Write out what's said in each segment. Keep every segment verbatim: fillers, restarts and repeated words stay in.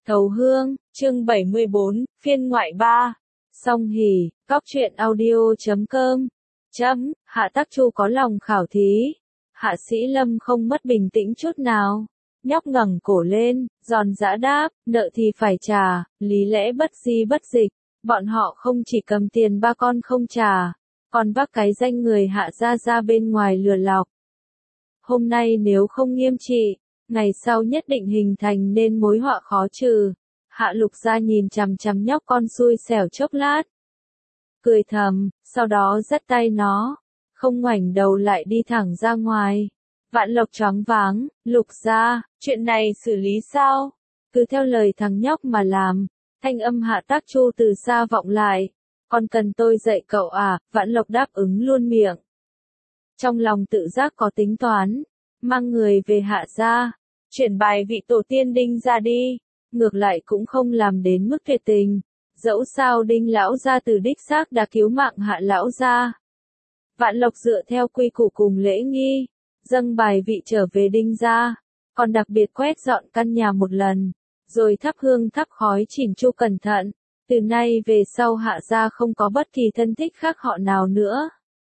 Thấu Hương, chương bảy mươi bốn, phiên ngoại ba. Song Hỷ, Cóc truyện audio chấm com. Chấm, Hạ Tắc Chu có lòng khảo thí. Hạ Sĩ Lâm không mất bình tĩnh chút nào. Nhóc ngẩng cổ lên, giòn giã đáp, nợ thì phải trả, lý lẽ bất di bất dịch. Bọn họ không chỉ cầm tiền ba con không trả, còn vác cái danh người Hạ gia ra bên ngoài lừa lọc. Hôm nay nếu không nghiêm trị, ngày sau nhất định hình thành nên mối họa khó trừ. Hạ Lục Gia nhìn chằm chằm nhóc con xui xẻo chốc lát. Cười thầm, sau đó dắt tay nó, không ngoảnh đầu lại đi thẳng ra ngoài. Vạn Lộc choáng váng, Lục Gia, chuyện này xử lý sao? Cứ theo lời thằng nhóc mà làm. Thanh âm Hạ Tắc Chu từ xa vọng lại. Còn cần tôi dạy cậu à? Vạn Lộc đáp ứng luôn miệng. Trong lòng tự giác có tính toán. Mang người về Hạ gia, chuyển bài vị tổ tiên Đinh ra đi, ngược lại cũng không làm đến mức tuyệt tình, dẫu sao Đinh lão gia từ đích xác đã cứu mạng Hạ lão gia. Vạn Lộc dựa theo quy củ cùng lễ nghi, dâng bài vị trở về Đinh gia, còn đặc biệt quét dọn căn nhà một lần, rồi thắp hương thắp khói chỉnh chu cẩn thận, từ nay về sau Hạ gia không có bất kỳ thân thích khác họ nào nữa.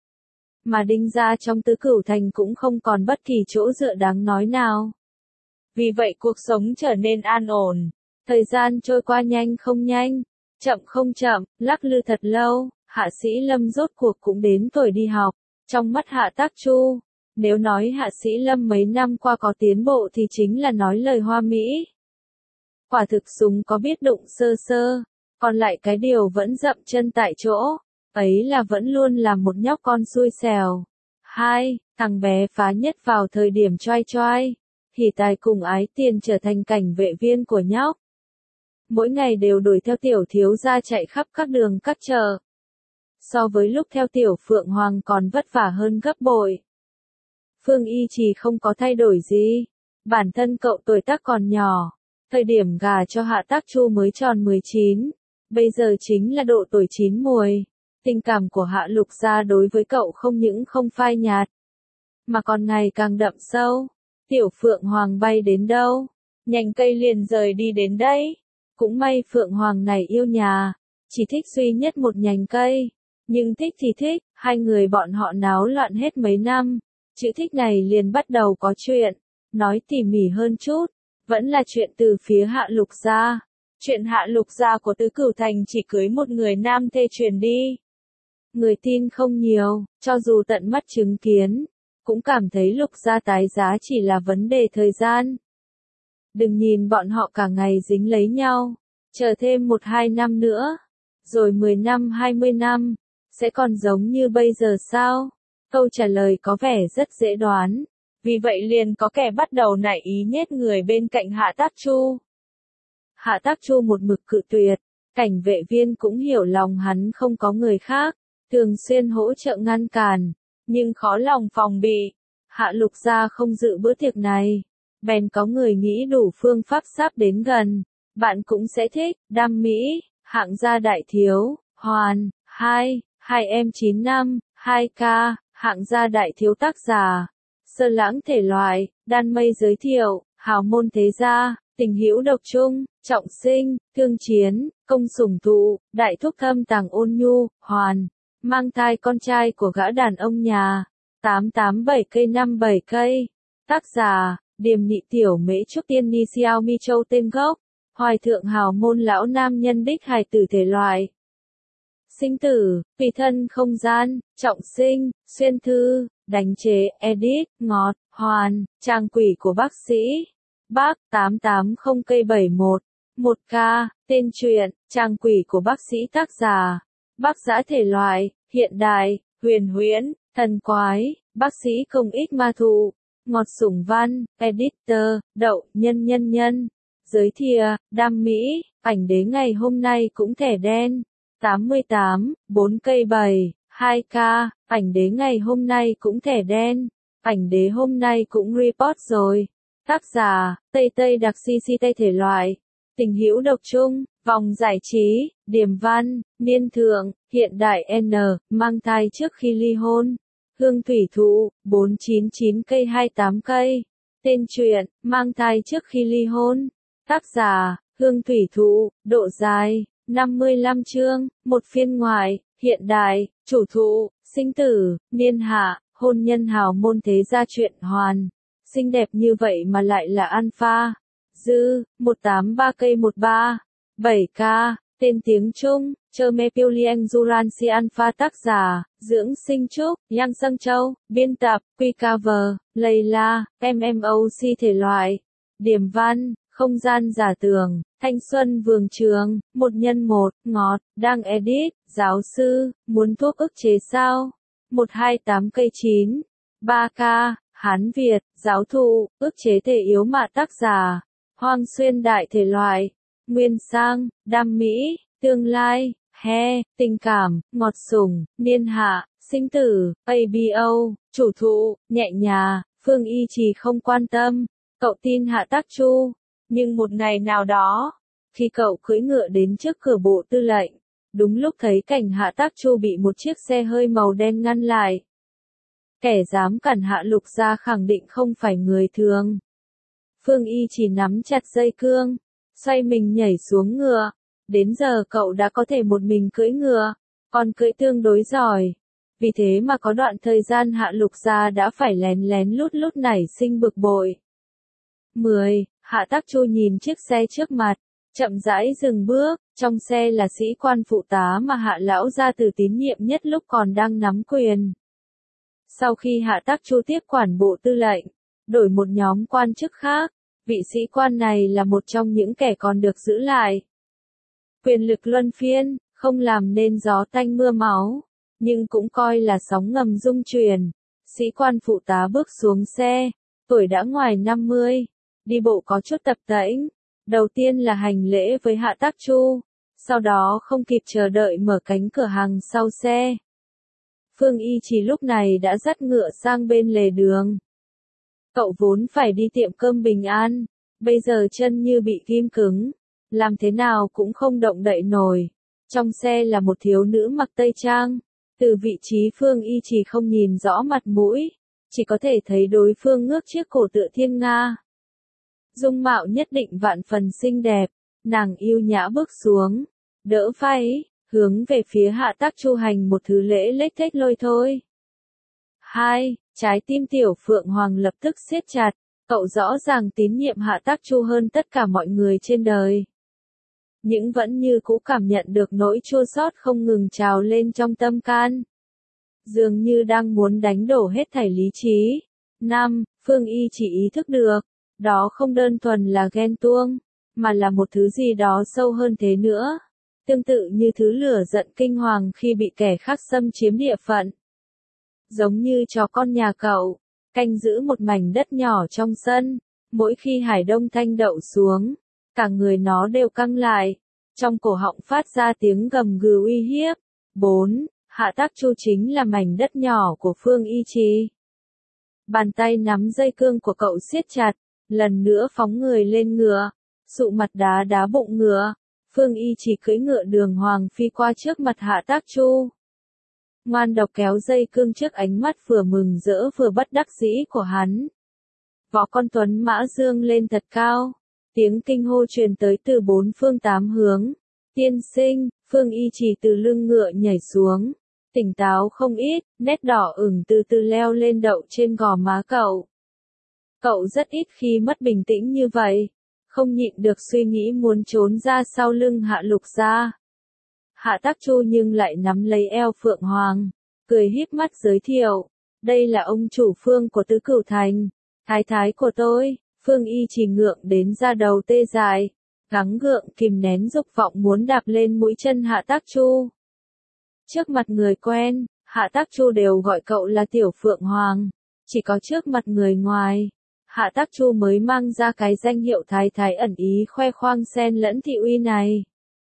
Mà Đinh gia trong Tứ Cửu Thành cũng không còn bất kỳ chỗ dựa đáng nói nào. Vì vậy cuộc sống trở nên an ổn. Thời gian trôi qua nhanh không nhanh, chậm không chậm, lắc lư thật lâu, Hạ Sĩ Lâm rốt cuộc cũng đến tuổi đi học. Trong mắt Hạ Tắc Chu, nếu nói Hạ Sĩ Lâm mấy năm qua có tiến bộ thì chính là nói lời hoa mỹ. Quả thực súng có biết đụng sơ sơ, còn lại cái điều vẫn dậm chân tại chỗ. Ấy là vẫn luôn là một nhóc con xui xẻo. Hai, thằng bé phá nhất vào thời điểm choai choai, hỉ tài cùng ái tiền trở thành cảnh vệ viên của nhóc. Mỗi ngày đều đuổi theo tiểu thiếu gia chạy khắp các đường các chợ. So với lúc theo tiểu Phượng Hoàng còn vất vả hơn gấp bội. Phương Y Trì không có thay đổi gì. Bản thân cậu tuổi tác còn nhỏ. Thời điểm gả cho Hạ Tắc Chu mới tròn mười chín. Bây giờ chính là độ tuổi chín muồi. Tình cảm của Hạ Lục Gia đối với cậu không những không phai nhạt, mà còn ngày càng đậm sâu. Tiểu Phượng Hoàng bay đến đâu, nhành cây liền rời đi đến đây. Cũng may Phượng Hoàng này yêu nhà, chỉ thích duy nhất một nhành cây. Nhưng thích thì thích, hai người bọn họ náo loạn hết mấy năm. Chữ thích này liền bắt đầu có chuyện. Nói tỉ mỉ hơn chút, vẫn là chuyện từ phía Hạ Lục Gia. Chuyện Hạ Lục Gia của Tứ Cửu Thành chỉ cưới một người nam thê truyền đi. Người tin không nhiều, cho dù tận mắt chứng kiến, cũng cảm thấy Lục gia tái giá chỉ là vấn đề thời gian. Đừng nhìn bọn họ cả ngày dính lấy nhau, chờ thêm một hai năm nữa, rồi mười năm hai mươi năm, sẽ còn giống như bây giờ sao? Câu trả lời có vẻ rất dễ đoán, vì vậy liền có kẻ bắt đầu nảy ý nhét người bên cạnh Hạ Tắc Chu. Hạ Tắc Chu một mực cự tuyệt, cảnh vệ viên cũng hiểu lòng hắn không có người khác. Thường xuyên hỗ trợ ngăn cản, nhưng khó lòng phòng bị. Hạ Lục Gia không dự bữa tiệc này, bèn có người nghĩ đủ phương pháp sắp đến gần. Bạn cũng sẽ thích, Đam Mỹ, hạng gia đại thiếu, Hoàn, hai, hai em chín năm, hai k, hạng gia đại thiếu tác giả. Sơ lãng thể loại, Đan Mây giới thiệu, hào môn thế gia, tình hữu độc trung, trọng sinh, thương chiến, công sủng thụ, đại thúc thâm tàng ôn nhu, Hoàn. Mang thai con trai của gã đàn ông nhà. tám tám bảy cây năm bảy cây. Tác giả, Điềm Nhị Tiểu Mễ Trúc Tiên Ni Xiao Mi Châu tên gốc. Hoài thượng hào môn lão nam nhân đích hài tử thể loại. Sinh tử, tùy thân không gian, trọng sinh, xuyên thư, đánh chế, edit, ngọt, Hoàn, trang quỷ của bác sĩ. Bác tám tám không cây bảy một. một k, tên truyện, trang quỷ của bác sĩ tác giả. Bác giã thể loại, hiện đại, huyền huyễn, thần quái, bác sĩ công ích ma thụ, ngọt sủng văn, editor, đậu, nhân nhân nhân. Giới thiệu, Đam Mỹ, ảnh đế ngày hôm nay cũng thẻ đen. tám mươi tám, bốn cây bảy, hai k, ảnh đế ngày hôm nay cũng thẻ đen. Ảnh đế hôm nay cũng report rồi. Tác giả, Tây Tây đặc si si Tây thể loại. Tình hữu độc trung, vòng giải trí, điềm văn, niên thượng, hiện đại N, mang thai trước khi ly hôn. Hương thủy thụ, bốn chín chín cây hai tám cây. Tên truyện, mang thai trước khi ly hôn. Tác giả, Hương thủy thụ, độ dài, năm mươi lăm chương, một phiên ngoại, hiện đại, chủ thụ, sinh tử, niên hạ, hôn nhân hào môn thế gia chuyện hoàn. Xinh đẹp như vậy mà lại là alpha. Dư, một tám ba cây một ba, bảy k, tên tiếng Trung, Chermepiolieng Duranci Alpha tác giả, Dưỡng Sinh Trúc, Yang Sâng Châu, biên tập, quy cover, Layla, em em o xê thể loại, điểm văn, không gian giả tưởng, thanh xuân vườn trường, một nhân một, ngọt, đang edit, giáo sư, muốn thuốc ức chế sao? một hai tám cây chín, ba k, Hán Việt, giáo thụ, ức chế thể yếu mạ tác giả, Hoang Xuyên đại thể loại, Nguyên Sang, Đam Mỹ, Tương lai, He, Tình cảm, Ngọt sủng, Niên hạ, Sinh tử, a bê o, chủ thụ, nhẹ nhà, Phương Y Trì không quan tâm, cậu tin Hạ Tác Chu. Nhưng một ngày nào đó, khi cậu cưỡi ngựa đến trước cửa bộ tư lệnh, đúng lúc thấy cảnh Hạ Tác Chu bị một chiếc xe hơi màu đen ngăn lại. Kẻ dám cản Hạ Lục gia khẳng định không phải người thường. Phương Y chỉ nắm chặt dây cương, xoay mình nhảy xuống ngựa. Đến giờ cậu đã có thể một mình cưỡi ngựa, còn cưỡi tương đối giỏi. Vì thế mà có đoạn thời gian Hạ Lục gia đã phải lén lén lút lút nảy sinh bực bội. mười. Hạ Tác Chu nhìn chiếc xe trước mặt, chậm rãi dừng bước, trong xe là sĩ quan phụ tá mà Hạ lão gia tử tín nhiệm nhất lúc còn đang nắm quyền. Sau khi Hạ Tác Chu tiếp quản bộ tư lệnh, đổi một nhóm quan chức khác, vị sĩ quan này là một trong những kẻ còn được giữ lại. Quyền lực luân phiên, không làm nên gió tanh mưa máu, nhưng cũng coi là sóng ngầm rung chuyển. Sĩ quan phụ tá bước xuống xe, tuổi đã ngoài năm mươi, đi bộ có chút tập tễnh. Đầu tiên là hành lễ với Hạ Tác Chu, sau đó không kịp chờ đợi mở cánh cửa hàng sau xe. Phương Y Trì lúc này đã dắt ngựa sang bên lề đường. Cậu vốn phải đi tiệm cơm Bình An, bây giờ chân như bị ghim cứng, làm thế nào cũng không động đậy nổi. Trong xe là một thiếu nữ mặc tây trang, từ vị trí Phương Y Trì không nhìn rõ mặt mũi, chỉ có thể thấy đối phương ngước chiếc cổ tựa thiên nga. Dung mạo nhất định vạn phần xinh đẹp, nàng yêu nhã bước xuống, đỡ vai, hướng về phía Hạ Tác Chu hành một thứ lễ lếch thếch lôi thôi. hai. Trái tim Tiểu Phượng Hoàng lập tức siết chặt, cậu rõ ràng tín nhiệm Hạ Tác Chu hơn tất cả mọi người trên đời. Nhưng vẫn như cũ cảm nhận được nỗi chua xót không ngừng trào lên trong tâm can. Dường như đang muốn đánh đổ hết thảy lý trí. năm. Phương Y chỉ ý thức được, đó không đơn thuần là ghen tuông, mà là một thứ gì đó sâu hơn thế nữa. Tương tự như thứ lửa giận kinh hoàng khi bị kẻ khác xâm chiếm địa phận. Giống như chó con nhà cậu, canh giữ một mảnh đất nhỏ trong sân, mỗi khi Hải Đông Thanh đậu xuống, cả người nó đều căng lại, trong cổ họng phát ra tiếng gầm gừ uy hiếp. bốn. Hạ Tác Chu chính là mảnh đất nhỏ của Phương Y Trì. Bàn tay nắm dây cương của cậu siết chặt, lần nữa phóng người lên ngựa, sụ mặt đá đá bụng ngựa. Phương Y Trì cưỡi ngựa đường hoàng phi qua trước mặt Hạ Tác Chu. Ngoan độc kéo dây cương trước ánh mắt vừa mừng rỡ vừa bất đắc dĩ của hắn. Võ con tuấn mã dương lên thật cao, tiếng kinh hô truyền tới từ bốn phương tám hướng. Tiên sinh, Phương Y Trì từ lưng ngựa nhảy xuống, tỉnh táo không ít, nét đỏ ửng từ từ leo lên đậu trên gò má cậu. Cậu rất ít khi mất bình tĩnh như vậy, không nhịn được suy nghĩ muốn trốn ra sau lưng Hạ Lục gia. Hạ Tác Chu nhưng lại nắm lấy eo Phượng Hoàng, cười híp mắt giới thiệu, đây là ông chủ Phương của Tứ Cửu Thành, thái thái của tôi. Phương Y chỉ ngượng đến da đầu tê dại, gắng gượng kìm nén dục vọng muốn đạp lên mũi chân Hạ Tác Chu. Trước mặt người quen, Hạ Tác Chu đều gọi cậu là Tiểu Phượng Hoàng, chỉ có trước mặt người ngoài, Hạ Tác Chu mới mang ra cái danh hiệu thái thái ẩn ý khoe khoang xen lẫn thị uy này.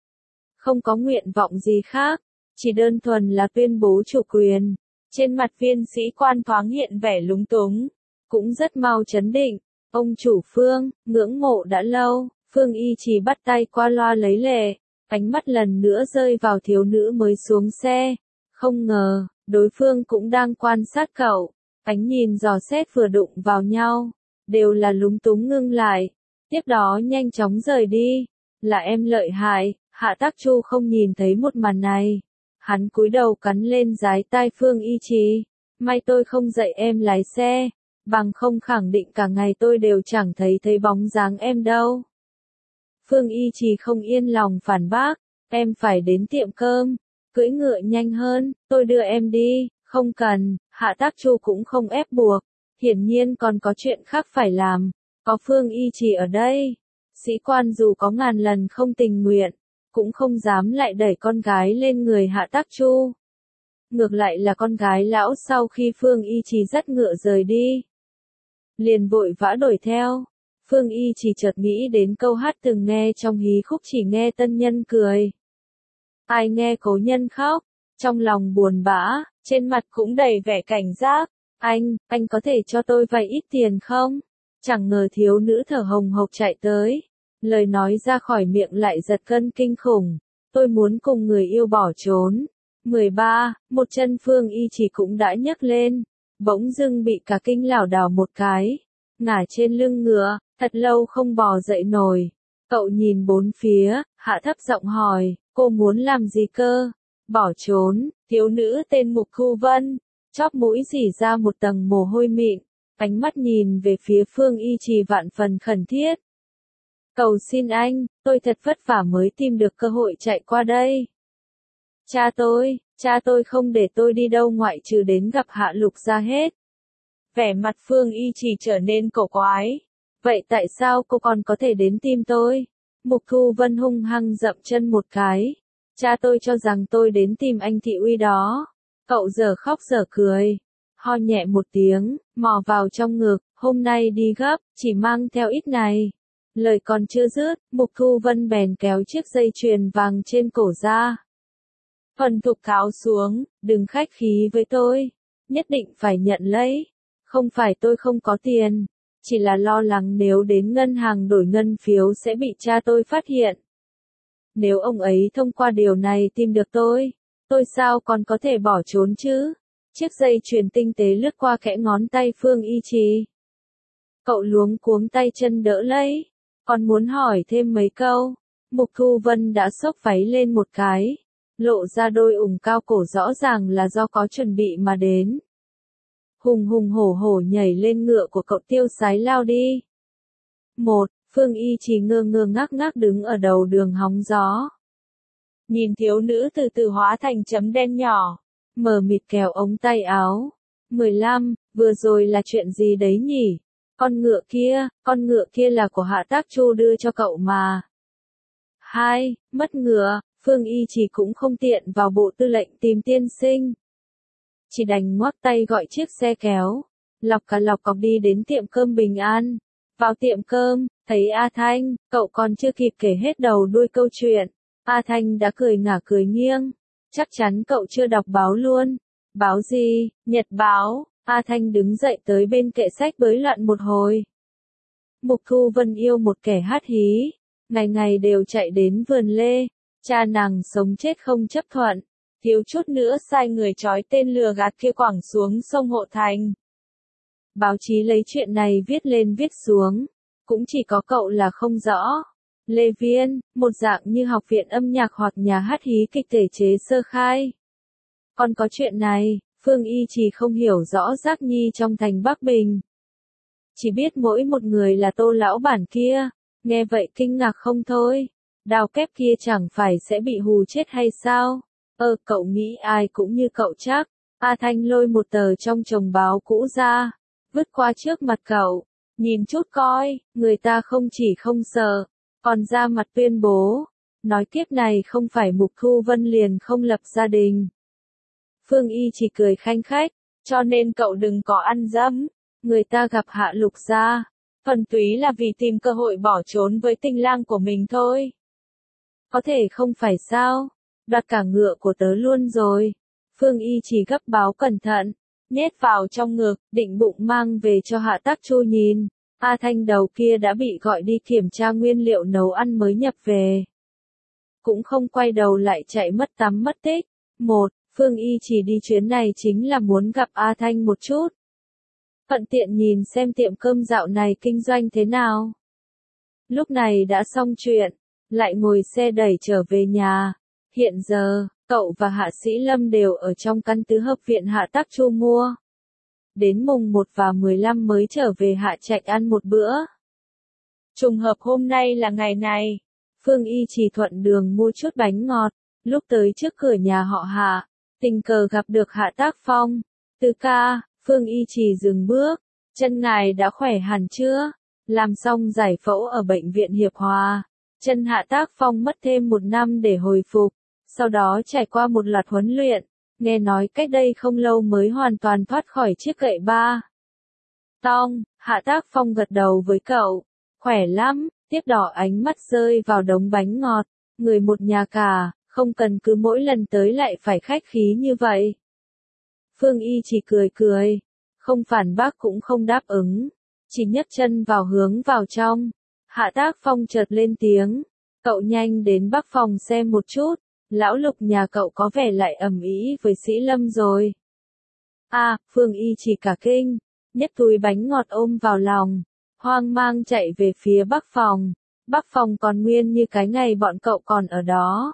Không có nguyện vọng gì khác, chỉ đơn thuần là tuyên bố chủ quyền. Trên mặt viên sĩ quan thoáng hiện vẻ lúng túng, cũng rất mau chấn định. Ông chủ Phương, ngưỡng mộ đã lâu. Phương Y chỉ bắt tay qua loa lấy lệ, ánh mắt lần nữa rơi vào thiếu nữ mới xuống xe. Không ngờ, đối phương cũng đang quan sát cậu, ánh nhìn dò xét vừa đụng vào nhau, đều là lúng túng ngưng lại, tiếp đó nhanh chóng rời đi. Là em lợi hại, Hạ Tắc Chu không nhìn thấy một màn này. Hắn cúi đầu cắn lên dái tai Phương Y Trì. May tôi không dạy em lái xe, bằng không khẳng định cả ngày tôi đều chẳng thấy thấy bóng dáng em đâu. Phương Y Trì không yên lòng phản bác, em phải đến tiệm cơm, cưỡi ngựa nhanh hơn, tôi đưa em đi, không cần, Hạ Tắc Chu cũng không ép buộc, hiển nhiên còn có chuyện khác phải làm, có Phương Y Trì ở đây, sĩ quan dù có ngàn lần không tình nguyện, cũng không dám lại đẩy con gái lên người Hạ Tắc Chu. Ngược lại là con gái lão sau khi Phương Y Trì dắt ngựa rời đi, liền vội vã đuổi theo. Phương Y Trì chợt nghĩ đến câu hát từng nghe trong hí khúc chỉ nghe tân nhân cười, ai nghe cố nhân khóc, trong lòng buồn bã, trên mặt cũng đầy vẻ cảnh giác. Anh, anh có thể cho tôi vay ít tiền không? Chẳng ngờ thiếu nữ thở hồng hộc chạy tới. Lời nói ra khỏi miệng lại giật gân kinh khủng. Tôi muốn cùng người yêu bỏ trốn. mười ba, một chân Phương Y Trì cũng đã nhấc lên. Bỗng dưng bị cả kinh lảo đảo một cái. Ngả trên lưng ngựa, thật lâu không bò dậy nổi. Cậu nhìn bốn phía, hạ thấp giọng hỏi, cô muốn làm gì cơ? Bỏ trốn, thiếu nữ tên Mục Thu Vân. Chóp mũi rỉ ra một tầng mồ hôi mịn, ánh mắt nhìn về phía Phương Y Trì vạn phần khẩn thiết. Cầu xin anh, tôi thật vất vả mới tìm được cơ hội chạy qua đây. Cha tôi, cha tôi không để tôi đi đâu ngoại trừ đến gặp Hạ Lục Gia hết. Vẻ mặt Phương Y Trì trở nên cổ quái. Vậy tại sao cô còn có thể đến tìm tôi? Mục Thu Vân hung hăng dậm chân một cái. Cha tôi cho rằng tôi đến tìm anh Thị Uy đó. Cậu giờ khóc giờ cười, ho nhẹ một tiếng, mò vào trong ngực, hôm nay đi gấp, chỉ mang theo ít này. Lời còn chưa dứt, Mục Thu Vân bèn kéo chiếc dây chuyền vàng trên cổ ra. Thuần thục tháo xuống, đừng khách khí với tôi, nhất định phải nhận lấy. Không phải tôi không có tiền, chỉ là lo lắng nếu đến ngân hàng đổi ngân phiếu sẽ bị cha tôi phát hiện. Nếu ông ấy thông qua điều này tìm được tôi, tôi sao còn có thể bỏ trốn chứ? Chiếc dây chuyền tinh tế lướt qua kẽ ngón tay Phương Y Trì. Cậu luống cuống tay chân đỡ lấy, còn muốn hỏi thêm mấy câu. Mục Thu Vân đã xốc váy lên một cái, lộ ra đôi ủng cao cổ rõ ràng là do có chuẩn bị mà đến. Hùng hùng hổ hổ nhảy lên ngựa của cậu tiêu sái lao đi. Một, Phương Y Trì ngơ ngơ ngác ngác đứng ở đầu đường hóng gió. Nhìn thiếu nữ từ từ hóa thành chấm đen nhỏ, mờ mịt kéo ống tay áo. mười lăm, vừa rồi là chuyện gì đấy nhỉ? Con ngựa kia, con ngựa kia là của Hạ Tắc Chu đưa cho cậu mà. Hai, mất ngựa, Phương Y Trì cũng không tiện vào bộ tư lệnh tìm tiên sinh. Chỉ đành ngoắc tay gọi chiếc xe kéo, lọc cả lọc cọc đi đến tiệm cơm Bình An. Vào tiệm cơm, thấy A Thanh, cậu còn chưa kịp kể hết đầu đuôi câu chuyện. A Thanh đã cười ngả cười nghiêng. Chắc chắn cậu chưa đọc báo luôn. Báo gì? Nhật báo. A Thanh đứng dậy tới bên kệ sách bới loạn một hồi. Mục Thu Vân yêu một kẻ hát hí. Ngày ngày đều chạy đến vườn lê. Cha nàng sống chết không chấp thuận. Thiếu chút nữa sai người trói tên lừa gạt kia quẳng xuống sông Hộ Thành. Báo chí lấy chuyện này viết lên viết xuống. Cũng chỉ có cậu là không rõ. Lê Viên, một dạng như học viện âm nhạc hoặc nhà hát hí kịch thể chế sơ khai. Còn có chuyện này, Phương Y Trì không hiểu rõ Giác Nhi trong thành Bắc Bình. Chỉ biết mỗi một người là Tô lão bản kia, nghe vậy kinh ngạc không thôi. Đào kép kia chẳng phải sẽ bị hù chết hay sao? Ơ, cậu nghĩ ai cũng như cậu chắc. A Thanh lôi một tờ trong chồng báo cũ ra, vứt qua trước mặt cậu. Nhìn chút coi, người ta không chỉ không sợ, còn ra mặt tuyên bố. Nói kiếp này không phải Mục Thu Vân liền không lập gia đình. Phương Y chỉ cười khanh khách, cho nên cậu đừng có ăn dẫm. Người ta gặp Hạ Lục Gia, thuần túy là vì tìm cơ hội bỏ trốn với tình lang của mình thôi. Có thể không phải sao, đoạt cả ngựa của tớ luôn rồi. Phương Y chỉ gấp báo cẩn thận, nhét vào trong ngực, định bụng mang về cho Hạ Tắc Chu nhìn. A Thanh đầu kia đã bị gọi đi kiểm tra nguyên liệu nấu ăn mới nhập về. Cũng không quay đầu lại chạy mất tắm mất tích. Một, Phương Y chỉ đi chuyến này chính là muốn gặp A Thanh một chút. Thuận tiện nhìn xem tiệm cơm dạo này kinh doanh thế nào. Lúc này đã xong chuyện, lại ngồi xe đẩy trở về nhà. Hiện giờ, cậu và Hạ Sĩ Lâm đều ở trong căn tứ hợp viện Hạ Tắc Chu mua. Đến mùng một và mười lăm mới trở về Hạ Trạch ăn một bữa. Trùng hợp hôm nay là ngày này, Phương Y Trì thuận đường mua chút bánh ngọt, lúc tới trước cửa nhà họ Hạ, tình cờ gặp được Hạ Tác Phong. Tứ ca, Phương Y Trì dừng bước, chân ngài đã khỏe hẳn chưa? Làm xong giải phẫu ở bệnh viện Hiệp Hòa, chân Hạ Tác Phong mất thêm một năm để hồi phục, sau đó trải qua một loạt huấn luyện, nghe nói cách đây không lâu mới hoàn toàn thoát khỏi chiếc gậy ba tong. Hạ Tác Phong gật đầu với cậu, khỏe lắm, tiếp đỏ ánh mắt rơi vào đống bánh ngọt, người một nhà cả, không cần cứ mỗi lần tới lại phải khách khí như vậy. Phương Y chỉ cười cười, không phản bác cũng không đáp ứng, chỉ nhấc chân vào hướng vào trong. Hạ Tác Phong chợt lên tiếng, cậu nhanh đến Bắc phòng xem một chút, lão Lục nhà cậu có vẻ lại ầm ĩ với Sĩ Lâm rồi. À, Phương Y chỉ cả kinh, nhấc túi bánh ngọt ôm vào lòng, hoang mang chạy về phía Bắc phòng. Bắc phòng còn nguyên như cái ngày bọn cậu còn ở đó.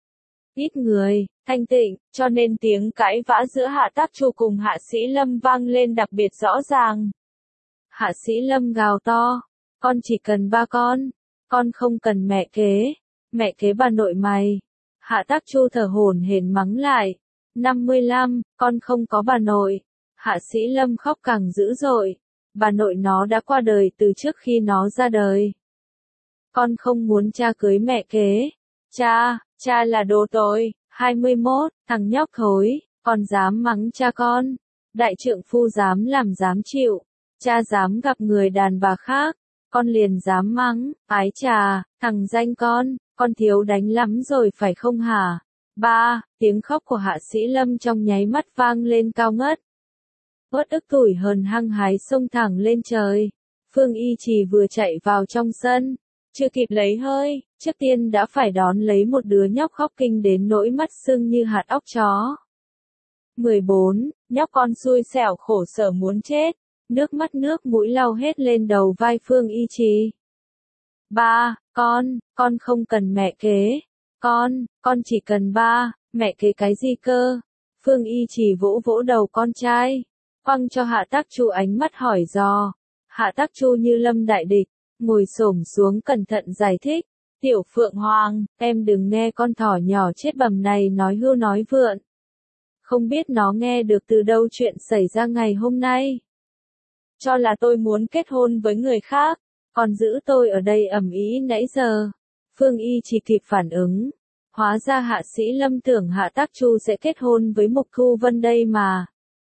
Ít người, thanh tịnh, cho nên tiếng cãi vã giữa Hạ Tác Chu cùng Hạ Sĩ Lâm vang lên đặc biệt rõ ràng. Hạ Sĩ Lâm gào to, con chỉ cần ba con, con không cần mẹ kế, mẹ kế bà nội mày. Hạ Tác Chu thở hổn hển mắng lại, năm mươi lăm, con không có bà nội. Hạ Sĩ Lâm khóc càng dữ dội, bà nội nó đã qua đời từ trước khi nó ra đời. Con không muốn cha cưới mẹ kế. Cha, cha là đồ tồi. hai mươi mốt, thằng nhóc thối, con dám mắng cha con. Đại trượng phu dám làm dám chịu. Cha dám gặp người đàn bà khác, con liền dám mắng. Ái chà, thằng danh con, con thiếu đánh lắm rồi phải không hả? Ba, tiếng khóc của Hạ Sĩ Lâm trong nháy mắt vang lên cao ngất. Uất ức tủi hờn hăng hái xông thẳng lên trời. Phương Y Trì vừa chạy vào trong sân, chưa kịp lấy hơi, trước tiên đã phải đón lấy một đứa nhóc khóc kinh đến nỗi mắt sưng như hạt óc chó. mười bốn, nhóc con xui xẻo khổ sở muốn chết, nước mắt nước mũi lau hết lên đầu vai Phương Y Trì. Ba, con, con không cần mẹ kế. Con, con chỉ cần ba, mẹ kế cái gì cơ? Phương Y Trì vỗ vỗ đầu con trai, quăng cho Hạ Tác Chu ánh mắt hỏi dò. Hạ Tác Chu như lâm đại địch, ngồi xổm xuống cẩn thận giải thích. Tiểu Phượng Hoàng, em đừng nghe con thỏ nhỏ chết bầm này nói hưu nói vượn. Không biết nó nghe được từ đâu chuyện xảy ra ngày hôm nay. Cho là tôi muốn kết hôn với người khác, còn giữ tôi ở đây ầm ĩ nãy giờ. Phương Y chỉ kịp phản ứng. Hóa ra Hạ Sĩ Lâm tưởng Hạ Tác Chu sẽ kết hôn với Mục Thu Vân đây mà.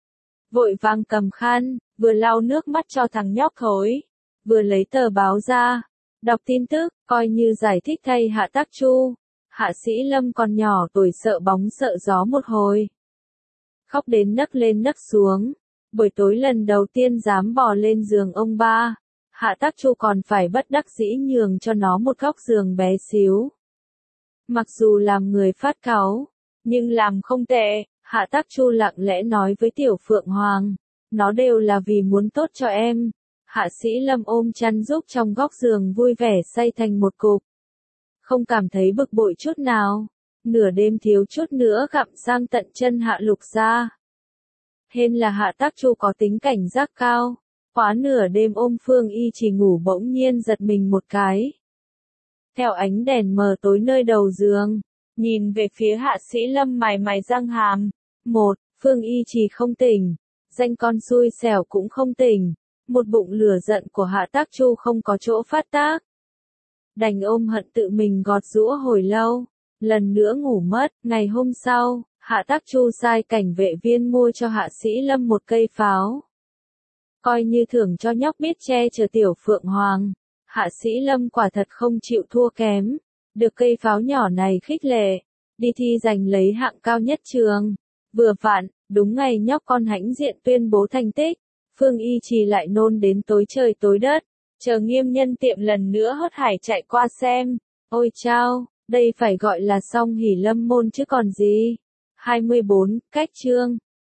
Vội vàng cầm khăn, vừa lau nước mắt cho thằng nhóc thối, vừa lấy tờ báo ra, đọc tin tức, coi như giải thích thay Hạ Tác Chu. Hạ Sĩ Lâm còn nhỏ tuổi sợ bóng sợ gió một hồi. Khóc đến nấc lên nấc xuống, buổi tối lần đầu tiên dám bò lên giường ông ba. Hạ Tác Chu còn phải bất đắc dĩ nhường cho nó một góc giường bé xíu. Mặc dù làm người phát cáu, nhưng làm không tệ. Hạ Tác Chu lặng lẽ nói với Tiểu Phượng Hoàng, nó đều là vì muốn tốt cho em. Hạ Sĩ Lâm ôm chăn giúp trong góc giường vui vẻ say thành một cục. Không cảm thấy bực bội chút nào, nửa đêm thiếu chút nữa gặm sang tận chân Hạ Lục ra. Hên là Hạ Tác Chu có tính cảnh giác cao, quá nửa đêm ôm Phương Y chỉ ngủ bỗng nhiên giật mình một cái. Theo ánh đèn mờ tối nơi đầu giường, nhìn về phía Hạ Sĩ Lâm mày mày răng hàm. Một, Phương Y Trì không tỉnh, danh con xui xẻo cũng không tỉnh, một bụng lửa giận của Hạ Tác Chu không có chỗ phát tác. Đành ôm hận tự mình gọt giũa hồi lâu, lần nữa ngủ mất. Ngày hôm sau, Hạ Tác Chu sai cảnh vệ viên mua cho Hạ Sĩ Lâm một cây pháo. Coi như thưởng cho nhóc biết che chở Tiểu Phượng Hoàng, Hạ Sĩ Lâm quả thật không chịu thua kém, được cây pháo nhỏ này khích lệ, đi thi giành lấy hạng cao nhất trường. Vừa vặn, đúng ngày nhóc con hãnh diện tuyên bố thành tích, Phương Y Trì lại nôn đến tối trời tối đất, chờ Nghiêm Nhân Tiệm lần nữa hớt hải chạy qua xem. Ôi chao, đây phải gọi là song hỷ lâm môn chứ còn gì. hai mươi bốn, cách chương.